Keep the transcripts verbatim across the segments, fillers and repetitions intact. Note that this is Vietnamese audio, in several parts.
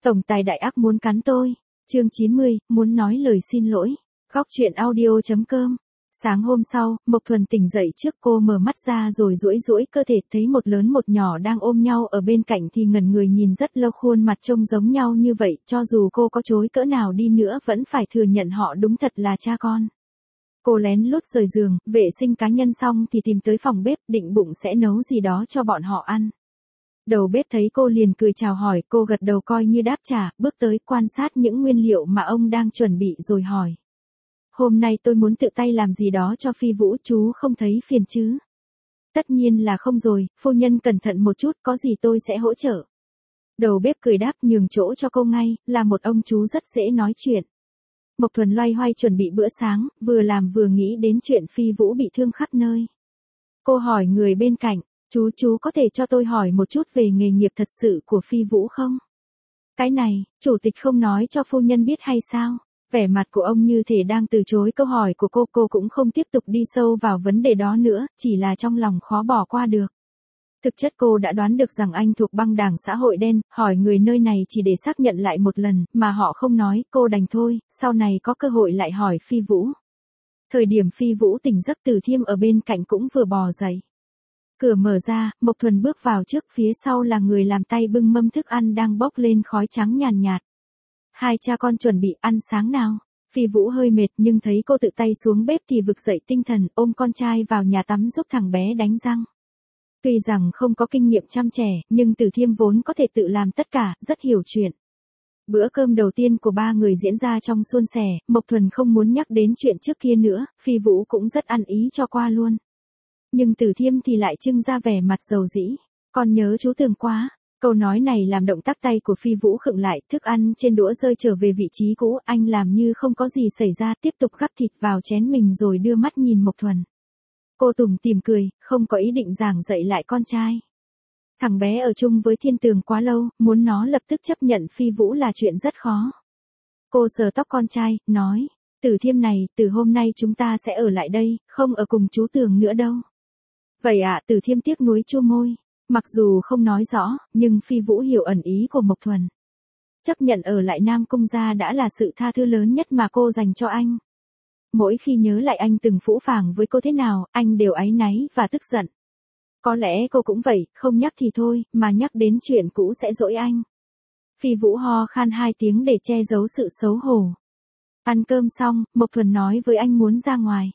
Tổng tài đại ác muốn cắn tôi. Chương chín mươi, muốn nói lời xin lỗi. Góc truyện audio.com. Sáng hôm sau, Mộc Thuần tỉnh dậy trước, cô mở mắt ra rồi duỗi duỗi cơ thể, thấy một lớn một nhỏ đang ôm nhau ở bên cạnh thì ngẩn người nhìn rất lâu, khuôn mặt trông giống nhau như vậy, cho dù cô có chối cỡ nào đi nữa vẫn phải thừa nhận họ đúng thật là cha con. Cô lén lút rời giường, vệ sinh cá nhân xong thì tìm tới phòng bếp, định bụng sẽ nấu gì đó cho bọn họ ăn. Đầu bếp thấy cô liền cười chào hỏi, cô gật đầu coi như đáp trả, bước tới quan sát những nguyên liệu mà ông đang chuẩn bị rồi hỏi. Hôm nay tôi muốn tự tay làm gì đó cho Phi Vũ, chú không thấy phiền chứ? Tất nhiên là không rồi, phu nhân cẩn thận một chút, có gì tôi sẽ hỗ trợ. Đầu bếp cười đáp, nhường chỗ cho cô ngay, là một ông chú rất dễ nói chuyện. Mộc Thuần loay hoay chuẩn bị bữa sáng, vừa làm vừa nghĩ đến chuyện Phi Vũ bị thương khắp nơi. Cô hỏi người bên cạnh, chú chú có thể cho tôi hỏi một chút về nghề nghiệp thật sự của Phi Vũ không? Cái này, chủ tịch không nói cho phu nhân biết hay sao? Vẻ mặt của ông như thể đang từ chối câu hỏi của cô, cô cũng không tiếp tục đi sâu vào vấn đề đó nữa, chỉ là trong lòng khó bỏ qua được. Thực chất cô đã đoán được rằng anh thuộc băng đảng xã hội đen, hỏi người nơi này chỉ để xác nhận lại một lần, mà họ không nói, cô đành thôi, sau này có cơ hội lại hỏi Phi Vũ. Thời điểm Phi Vũ tỉnh giấc, Từ Thiêm ở bên cạnh cũng vừa bò dậy. Cửa mở ra, Mộc Thuần bước vào trước, phía sau là người làm tay bưng mâm thức ăn đang bốc lên khói trắng nhàn nhạt, nhạt. Hai cha con chuẩn bị ăn sáng nào. Phi Vũ hơi mệt nhưng thấy cô tự tay xuống bếp thì vực dậy tinh thần, ôm con trai vào nhà tắm giúp thằng bé đánh răng. Tuy rằng không có kinh nghiệm chăm trẻ, nhưng Từ Thiêm vốn có thể tự làm tất cả, rất hiểu chuyện. Bữa cơm đầu tiên của ba người diễn ra trong suôn sẻ, Mộc Thuần không muốn nhắc đến chuyện trước kia nữa, Phi Vũ cũng rất ăn ý cho qua luôn. Nhưng Từ Thiêm thì lại trưng ra vẻ mặt dầu dĩ. Con nhớ chú Tường quá. Câu nói này làm động tác tay của Phi Vũ khựng lại, thức ăn trên đũa rơi trở về vị trí cũ, anh làm như không có gì xảy ra, tiếp tục gắp thịt vào chén mình rồi đưa mắt nhìn Mộc Thuần. Cô tủm tỉm cười, không có ý định giảng dạy lại con trai. Thằng bé ở chung với Thiên Tường quá lâu, muốn nó lập tức chấp nhận Phi Vũ là chuyện rất khó. Cô sờ tóc con trai, nói, Từ Thiêm này, từ hôm nay chúng ta sẽ ở lại đây, không ở cùng chú Tường nữa đâu. Vậy ạ, à, Từ Thiêm tiếc nuối chua môi. Mặc dù không nói rõ, nhưng Phi Vũ hiểu ẩn ý của Mộc Thuần. Chấp nhận ở lại Nam Cung gia đã là sự tha thứ lớn nhất mà cô dành cho anh. Mỗi khi nhớ lại anh từng phũ phàng với cô thế nào, anh đều áy náy và tức giận. Có lẽ cô cũng vậy, không nhắc thì thôi, mà nhắc đến chuyện cũ sẽ dỗi anh. Phi Vũ ho khan hai tiếng để che giấu sự xấu hổ. Ăn cơm xong, Mộc Thuần nói với anh muốn ra ngoài.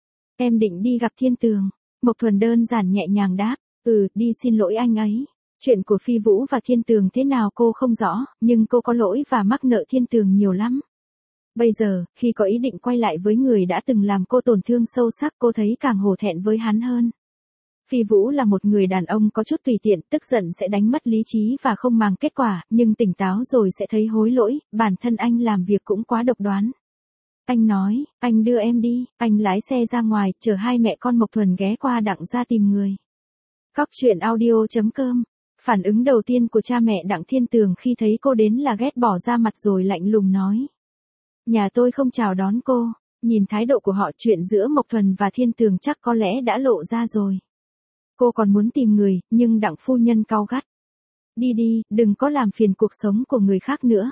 Em định đi gặp Thiên Tường. Mộc Thuần đơn giản nhẹ nhàng đáp. Ừ, đi xin lỗi anh ấy. Chuyện của Phi Vũ và Thiên Tường thế nào cô không rõ, nhưng cô có lỗi và mắc nợ Thiên Tường nhiều lắm. Bây giờ, khi có ý định quay lại với người đã từng làm cô tổn thương sâu sắc, cô thấy càng hổ thẹn với hắn hơn. Phi Vũ là một người đàn ông có chút tùy tiện, tức giận sẽ đánh mất lý trí và không màng kết quả, nhưng tỉnh táo rồi sẽ thấy hối lỗi, bản thân anh làm việc cũng quá độc đoán. Anh nói, anh đưa em đi, anh lái xe ra ngoài, chờ hai mẹ con Mộc Thuần ghé qua Đặng gia tìm người. Góc truyện audio.com. Phản ứng đầu tiên của cha mẹ Đặng Thiên Tường khi thấy cô đến là ghét bỏ ra mặt rồi lạnh lùng nói. Nhà tôi không chào đón cô. Nhìn thái độ của họ, chuyện giữa Mộc Thuần và Thiên Tường chắc có lẽ đã lộ ra rồi. Cô còn muốn tìm người, nhưng Đặng phu nhân cau gắt. Đi đi, đừng có làm phiền cuộc sống của người khác nữa.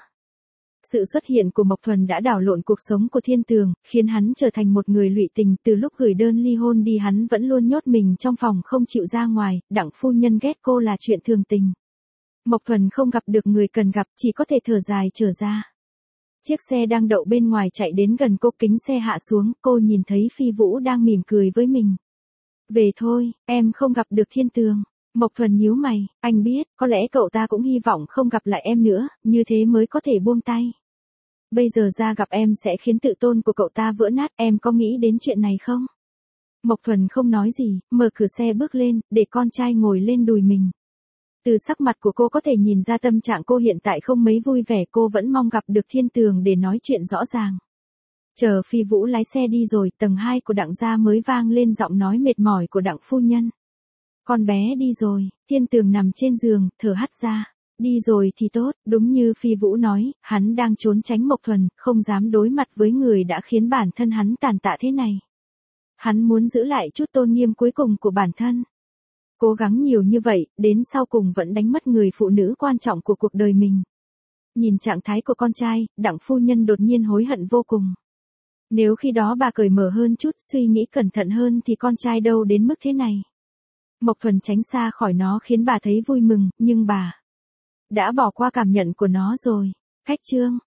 Sự xuất hiện của Mộc Thuần đã đảo lộn cuộc sống của Thiên Tường, khiến hắn trở thành một người lụy tình. Từ lúc gửi đơn ly hôn đi hắn vẫn luôn nhốt mình trong phòng không chịu ra ngoài, Đặng phu nhân ghét cô là chuyện thường tình. Mộc Thuần không gặp được người cần gặp, chỉ có thể thở dài trở ra. Chiếc xe đang đậu bên ngoài chạy đến gần cô, kính xe hạ xuống, cô nhìn thấy Phi Vũ đang mỉm cười với mình. Về thôi, em không gặp được Thiên Tường. Mộc Thuần nhíu mày, anh biết, có lẽ cậu ta cũng hy vọng không gặp lại em nữa, như thế mới có thể buông tay. Bây giờ ra gặp em sẽ khiến tự tôn của cậu ta vỡ nát, em có nghĩ đến chuyện này không? Mộc Thuần không nói gì, mở cửa xe bước lên, để con trai ngồi lên đùi mình. Từ sắc mặt của cô có thể nhìn ra tâm trạng cô hiện tại không mấy vui vẻ, cô vẫn mong gặp được Thiên Tường để nói chuyện rõ ràng. Chờ Phi Vũ lái xe đi rồi, tầng hai của Đặng gia mới vang lên giọng nói mệt mỏi của Đặng phu nhân. Con bé đi rồi. Thiên Tường nằm trên giường, thở hắt ra. Đi rồi thì tốt, đúng như Phi Vũ nói, hắn đang trốn tránh Mộc Thuần, không dám đối mặt với người đã khiến bản thân hắn tàn tạ thế này. Hắn muốn giữ lại chút tôn nghiêm cuối cùng của bản thân. Cố gắng nhiều như vậy, đến sau cùng vẫn đánh mất người phụ nữ quan trọng của cuộc đời mình. Nhìn trạng thái của con trai, Đặng phu nhân đột nhiên hối hận vô cùng. Nếu khi đó bà cởi mở hơn chút, suy nghĩ cẩn thận hơn thì con trai đâu đến mức thế này. Mộc Thuần tránh xa khỏi nó khiến bà thấy vui mừng, nhưng bà đã bỏ qua cảm nhận của nó rồi. Khách trương